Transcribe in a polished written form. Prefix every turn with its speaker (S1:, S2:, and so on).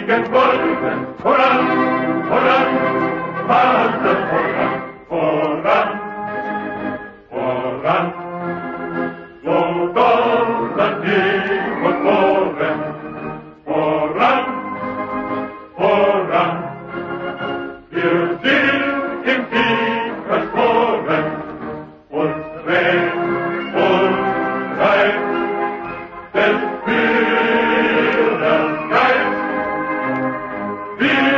S1: fliegen wollen. Voran, voran, alle voran, voran, voran. So donnert niemand voran, voran, voran. Wir sind im Sieg versprochen, uns trägt und treibt des Führers Geist. Wir